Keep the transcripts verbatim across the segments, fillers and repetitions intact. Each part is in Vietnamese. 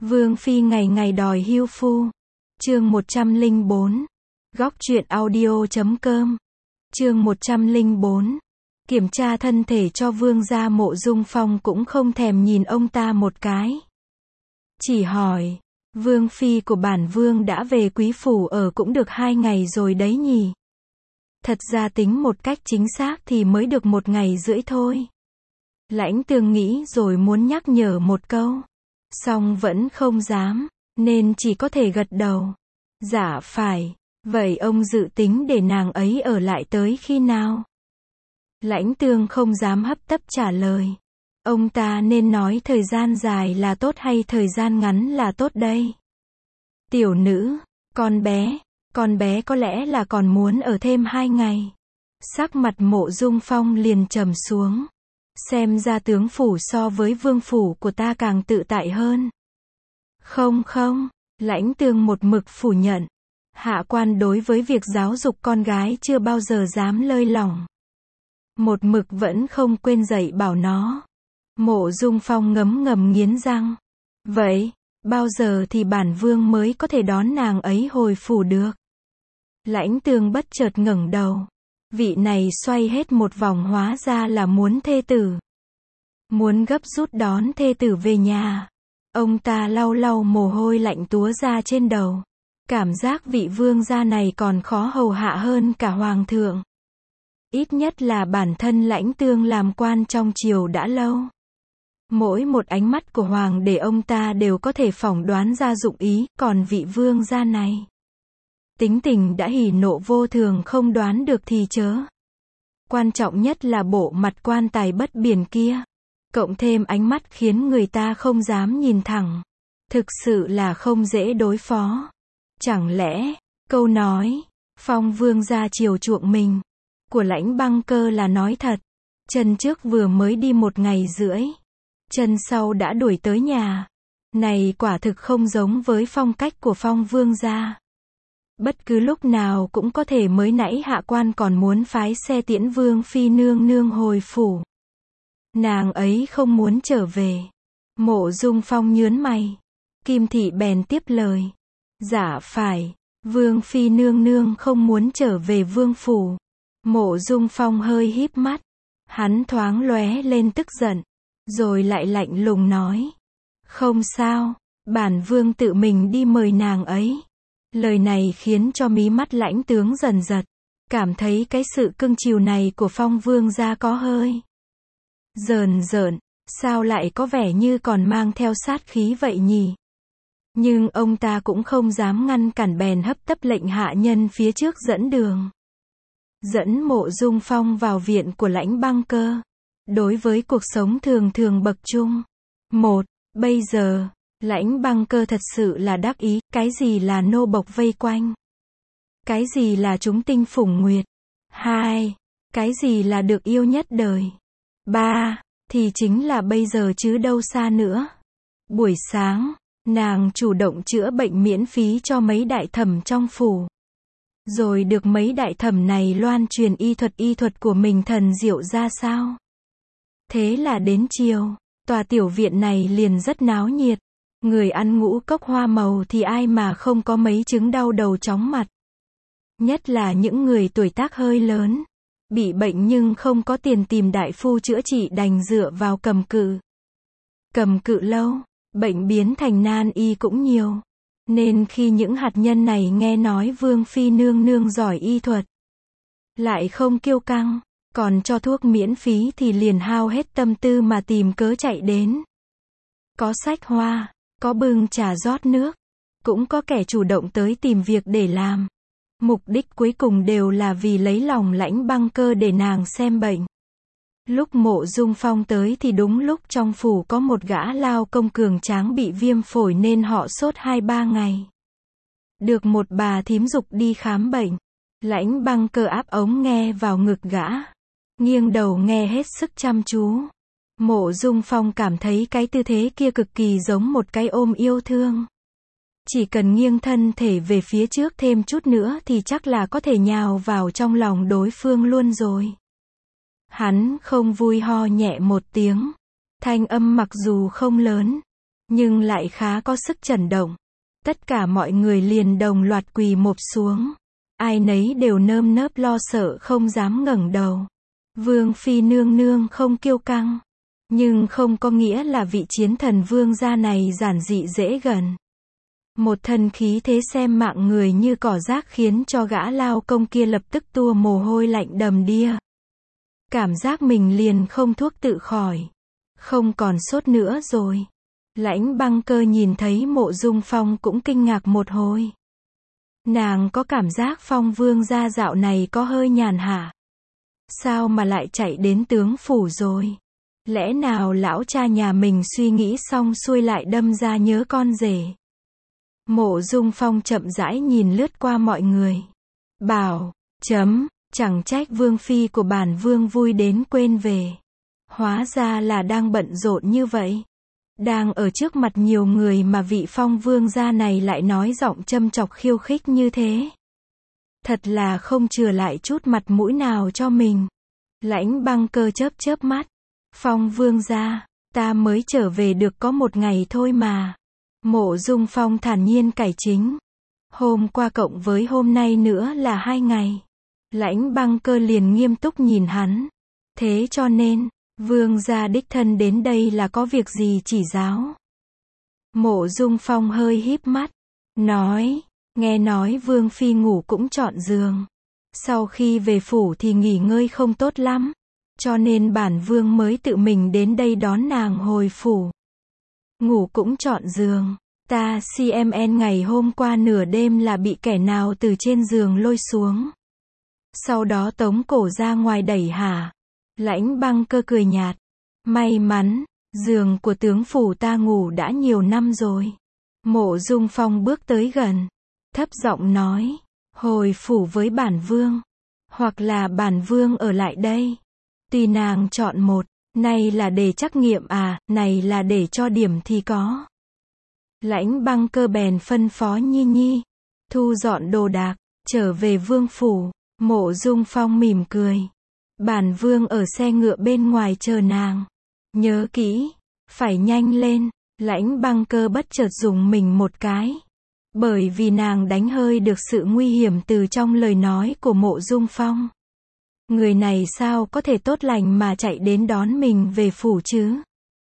Vương phi ngày ngày đòi hưu phu. Chương một trăm lẻ bốn. Góc truyện audio chấm com. Chương một trăm lẻ bốn. Kiểm tra thân thể cho vương gia. Mộ Dung Phong cũng không thèm nhìn ông ta một cái. Chỉ hỏi, vương phi của bản vương đã về quý phủ ở cũng được hai ngày rồi đấy nhỉ? Thật ra tính một cách chính xác thì mới được một ngày rưỡi thôi. Lãnh Tương nghĩ rồi muốn nhắc nhở một câu, song vẫn không dám, nên chỉ có thể gật đầu. Dạ phải, vậy ông dự tính để nàng ấy ở lại tới khi nào? Lãnh Tương không dám hấp tấp trả lời. Ông ta nên nói thời gian dài là tốt hay thời gian ngắn là tốt đây? Tiểu nữ, con bé, con bé có lẽ là còn muốn ở thêm hai ngày. Sắc mặt Mộ Dung Phong liền trầm xuống. Xem ra tướng phủ so với vương phủ của ta càng tự tại hơn. Không không, Lãnh Tương một mực phủ nhận. Hạ quan đối với việc giáo dục con gái chưa bao giờ dám lơi lỏng. Một mực vẫn không quên dạy bảo nó. Mộ Dung Phong ngấm ngầm nghiến răng. Vậy, bao giờ thì bản vương mới có thể đón nàng ấy hồi phủ được? Lãnh Tương bất chợt ngẩng đầu. Vị này xoay hết một vòng hóa ra là muốn thê tử. Muốn gấp rút đón thê tử về nhà. Ông ta lau lau mồ hôi lạnh túa ra trên đầu. Cảm giác vị vương gia này còn khó hầu hạ hơn cả hoàng thượng. Ít nhất là bản thân Lãnh Tương làm quan trong triều đã lâu. Mỗi một ánh mắt của hoàng để ông ta đều có thể phỏng đoán ra dụng ý, còn vị vương gia này. Tính tình đã hỉ nộ vô thường không đoán được thì chớ. Quan trọng nhất là bộ mặt quan tài bất biển kia. Cộng thêm ánh mắt khiến người ta không dám nhìn thẳng. Thực sự là không dễ đối phó. Chẳng lẽ, câu nói, Phong vương gia chiều chuộng mình, của Lãnh Băng Cơ là nói thật. Chân trước vừa mới đi một ngày rưỡi. Chân sau đã đuổi tới nhà. Này quả thực không giống với phong cách của Phong vương gia. Bất cứ lúc nào cũng có thể, mới nãy hạ quan còn muốn phái xe tiễn vương phi nương nương hồi phủ. Nàng ấy không muốn trở về. Mộ Dung Phong nhướng mày. Kim thị bèn tiếp lời. Dạ phải, vương phi nương nương không muốn trở về vương phủ. Mộ Dung Phong hơi híp mắt. Hắn thoáng lóe lên tức giận. Rồi lại lạnh lùng nói. Không sao, bản vương tự mình đi mời nàng ấy. Lời này khiến cho mí mắt Lãnh Tướng dần giật. Cảm thấy cái sự cưng chiều này của Phong vương gia có hơi rờn rợn. Sao lại có vẻ như còn mang theo sát khí vậy nhỉ? Nhưng ông ta cũng không dám ngăn cản, bèn hấp tấp lệnh hạ nhân phía trước dẫn đường. Dẫn Mộ Dung Phong vào viện của Lãnh Băng Cơ. Đối với cuộc sống thường thường bậc trung. Một, bây giờ, Lãnh Băng Cơ thật sự là đắc ý. Cái gì là nô bộc vây quanh? Cái gì là chúng tinh phủng nguyệt? Hai, cái gì là được yêu nhất đời? Ba, thì chính là bây giờ chứ đâu xa nữa. Buổi sáng, nàng chủ động chữa bệnh miễn phí cho mấy đại thẩm trong phủ. Rồi được mấy đại thẩm này loan truyền y thuật y thuật của mình thần diệu ra sao. Thế là đến chiều, tòa tiểu viện này liền rất náo nhiệt. Người ăn ngũ cốc hoa màu thì ai mà không có mấy chứng đau đầu chóng mặt. Nhất là những người tuổi tác hơi lớn. Bị bệnh nhưng không có tiền tìm đại phu chữa trị, đành dựa vào cầm cự. Cầm cự lâu, bệnh biến thành nan y cũng nhiều. Nên khi những hạt nhân này nghe nói vương phi nương nương giỏi y thuật, lại không kiêu căng, còn cho thuốc miễn phí thì liền hao hết tâm tư mà tìm cớ chạy đến. Có xách hoa, có bưng trà rót nước, cũng có kẻ chủ động tới tìm việc để làm. Mục đích cuối cùng đều là vì lấy lòng Lãnh Băng Cơ để nàng xem bệnh. Lúc Mộ Dung Phong tới thì đúng lúc trong phủ có một gã lao công cường tráng bị viêm phổi nên họ sốt hai ba ngày. Được một bà thím giục đi khám bệnh. Lãnh Băng Cơ áp ống nghe vào ngực gã. Nghiêng đầu nghe hết sức chăm chú. Mộ Dung Phong cảm thấy cái tư thế kia cực kỳ giống một cái ôm yêu thương. Chỉ cần nghiêng thân thể về phía trước thêm chút nữa thì chắc là có thể nhào vào trong lòng đối phương luôn rồi. Hắn không vui ho nhẹ một tiếng. Thanh âm mặc dù không lớn, nhưng lại khá có sức chấn động. Tất cả mọi người liền đồng loạt quỳ mộp xuống. Ai nấy đều nơm nớp lo sợ không dám ngẩng đầu. Vương phi nương nương không kiêu căng, nhưng không có nghĩa là vị chiến thần vương gia này giản dị dễ gần. Một thân khí thế xem mạng người như cỏ rác khiến cho gã lao công kia lập tức tua mồ hôi lạnh đầm đìa. Cảm giác mình liền không thuốc tự khỏi. Không còn sốt nữa rồi. Lãnh Băng Cơ nhìn thấy Mộ Dung Phong cũng kinh ngạc một hồi. Nàng có cảm giác Phong vương gia dạo này có hơi nhàn hạ. Sao mà lại chạy đến tướng phủ rồi? Lẽ nào lão cha nhà mình suy nghĩ xong xuôi lại đâm ra nhớ con rể? Mộ Dung Phong chậm rãi nhìn lướt qua mọi người. Bảo, chấm, chẳng trách vương phi của bản vương vui đến quên về. Hóa ra là đang bận rộn như vậy. Đang ở trước mặt nhiều người mà vị Phong vương gia này lại nói giọng châm chọc khiêu khích như thế. Thật là không chừa lại chút mặt mũi nào cho mình. Lãnh Băng Cơ chớp chớp mắt. Phong vương gia, ta mới trở về được có một ngày thôi mà. Mộ Dung Phong thản nhiên cải chính. Hôm qua cộng với hôm nay nữa là hai ngày. Lãnh Băng Cơ liền nghiêm túc nhìn hắn. Thế cho nên, vương gia đích thân đến đây là có việc gì chỉ giáo? Mộ Dung Phong hơi híp mắt. Nói, nghe nói vương phi ngủ cũng chọn giường. Sau khi về phủ thì nghỉ ngơi không tốt lắm. Cho nên bản vương mới tự mình đến đây đón nàng hồi phủ. Ngủ cũng chọn giường. Ta cmn ngày hôm qua nửa đêm là bị kẻ nào từ trên giường lôi xuống. Sau đó tống cổ ra ngoài đẩy hả? Lãnh Băng Cơ cười nhạt. May mắn, giường của tướng phủ ta ngủ đã nhiều năm rồi. Mộ Dung Phong bước tới gần. Thấp giọng nói. Hồi phủ với bản vương. Hoặc là bản vương ở lại đây. Tùy nàng chọn một. Này là để trắc nghiệm à, này là để cho điểm thì có. Lãnh Băng Cơ bèn phân phó Nhi Nhi. Thu dọn đồ đạc, trở về vương phủ. Mộ Dung Phong mỉm cười. Bản vương ở xe ngựa bên ngoài chờ nàng. Nhớ kỹ, phải nhanh lên. Lãnh Băng Cơ bất chợt dùng mình một cái. Bởi vì nàng đánh hơi được sự nguy hiểm từ trong lời nói của Mộ Dung Phong. Người này sao có thể tốt lành mà chạy đến đón mình về phủ chứ?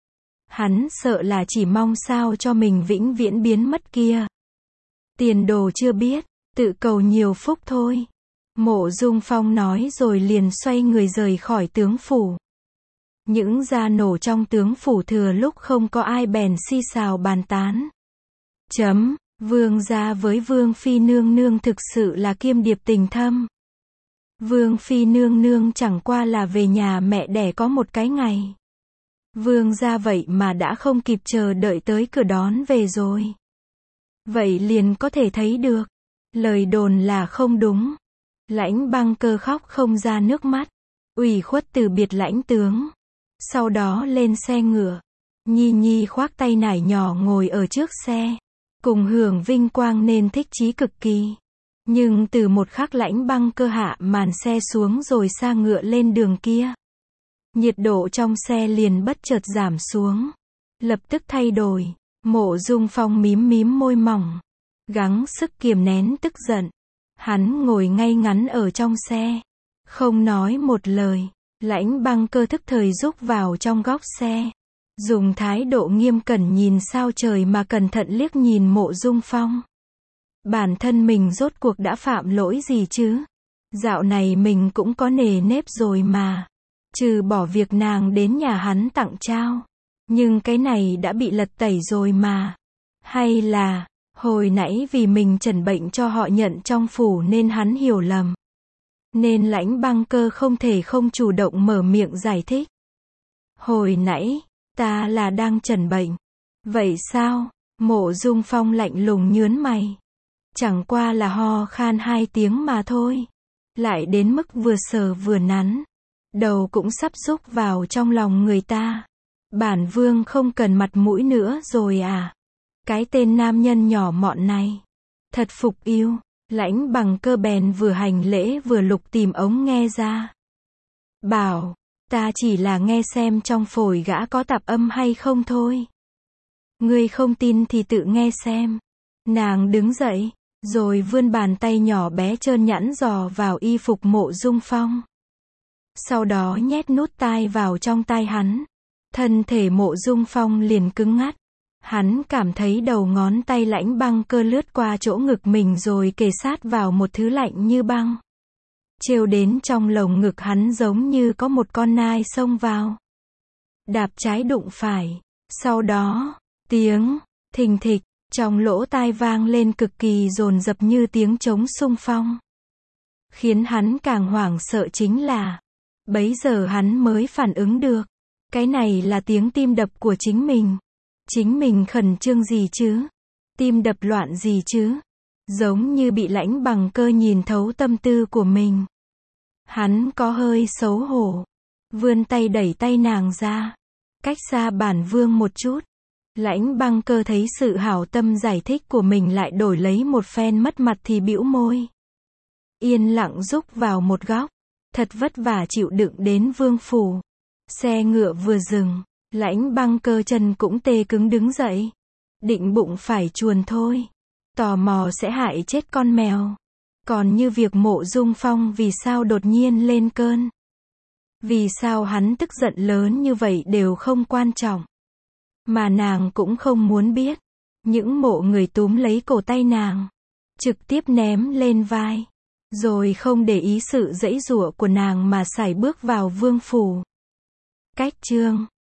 Hắn sợ là chỉ mong sao cho mình vĩnh viễn biến mất kia. Tiền đồ chưa biết, tự cầu nhiều phúc thôi. Mộ Dung Phong nói rồi liền xoay người rời khỏi tướng phủ. Những gia nổ trong tướng phủ thừa lúc không có ai bèn xì xào bàn tán. Chấm, vương gia với vương phi nương nương thực sự là kiêm điệp tình thâm. Vương phi nương nương chẳng qua là về nhà mẹ đẻ có một cái ngày. Vương gia vậy mà đã không kịp chờ đợi tới cửa đón về rồi. Vậy liền có thể thấy được. Lời đồn là không đúng. Lãnh Băng Cơ khóc không ra nước mắt. Ủy khuất từ biệt lãnh tướng. Sau đó lên xe ngựa. Nhi Nhi khoác tay nải nhỏ ngồi ở trước xe. Cùng hưởng vinh quang nên thích chí cực kỳ. Nhưng từ một khắc Lãnh Băng Cơ hạ màn xe xuống rồi sa ngựa lên đường kia. Nhiệt độ trong xe liền bất chợt giảm xuống. Lập tức thay đổi. Mộ Dung Phong mím mím môi mỏng. Gắng sức kiềm nén tức giận. Hắn ngồi ngay ngắn ở trong xe. Không nói một lời. Lãnh Băng Cơ thức thời rúc vào trong góc xe. Dùng thái độ nghiêm cẩn nhìn sao trời mà cẩn thận liếc nhìn Mộ Dung Phong. Bản thân mình rốt cuộc đã phạm lỗi gì chứ? Dạo này mình cũng có nề nếp rồi mà. Trừ bỏ việc nàng đến nhà hắn tặng trao. Nhưng cái này đã bị lật tẩy rồi mà. Hay là, hồi nãy vì mình chẩn bệnh cho họ nhận trong phủ nên hắn hiểu lầm. Nên Lãnh Băng Cơ không thể không chủ động mở miệng giải thích. Hồi nãy, ta là đang chẩn bệnh. Vậy sao? Mộ Dung Phong lạnh lùng nhướng mày. Chẳng qua là ho khan hai tiếng mà thôi. Lại đến mức vừa sờ vừa nắn. Đầu cũng sắp rúc vào trong lòng người ta. Bản vương không cần mặt mũi nữa rồi à? Cái tên nam nhân nhỏ mọn này. Thật phục yêu. Lãnh Băng Cơ bèn vừa hành lễ vừa lục tìm ống nghe ra. Bảo, ta chỉ là nghe xem trong phổi gã có tạp âm hay không thôi. Ngươi không tin thì tự nghe xem. Nàng đứng dậy, rồi vươn bàn tay nhỏ bé trơn nhẵn dò vào y phục Mộ Dung Phong. Sau đó nhét nút tai vào trong tai hắn. Thân thể Mộ Dung Phong liền cứng ngắt. Hắn cảm thấy đầu ngón tay Lãnh Băng Cơ lướt qua chỗ ngực mình rồi kề sát vào một thứ lạnh như băng. Trêu đến trong lồng ngực hắn giống như có một con nai xông vào. Đạp trái đụng phải. Sau đó, tiếng thình thịch trong lỗ tai vang lên cực kỳ dồn dập như tiếng trống xung phong. Khiến hắn càng hoảng sợ chính là, bấy giờ hắn mới phản ứng được. Cái này là tiếng tim đập của chính mình. Chính mình khẩn trương gì chứ? Tim đập loạn gì chứ? Giống như bị Lãnh Bằng Cơ nhìn thấu tâm tư của mình. Hắn có hơi xấu hổ. Vươn tay đẩy tay nàng ra. Cách xa Bản Vương một chút. Lãnh Băng Cơ thấy sự hảo tâm giải thích của mình lại đổi lấy một phen mất mặt thì bĩu môi. Yên lặng rúc vào một góc. Thật vất vả chịu đựng đến vương phủ. Xe ngựa vừa dừng. Lãnh Băng Cơ chân cũng tê cứng đứng dậy. Định bụng phải chuồn thôi. Tò mò sẽ hại chết con mèo. Còn như việc Mộ Dung Phong vì sao đột nhiên lên cơn. Vì sao hắn tức giận lớn như vậy đều không quan trọng. Mà nàng cũng không muốn biết. Những mộ người túm lấy cổ tay nàng. Trực tiếp ném lên vai. Rồi không để ý sự giãy giụa của nàng mà sải bước vào vương phủ. Cách chương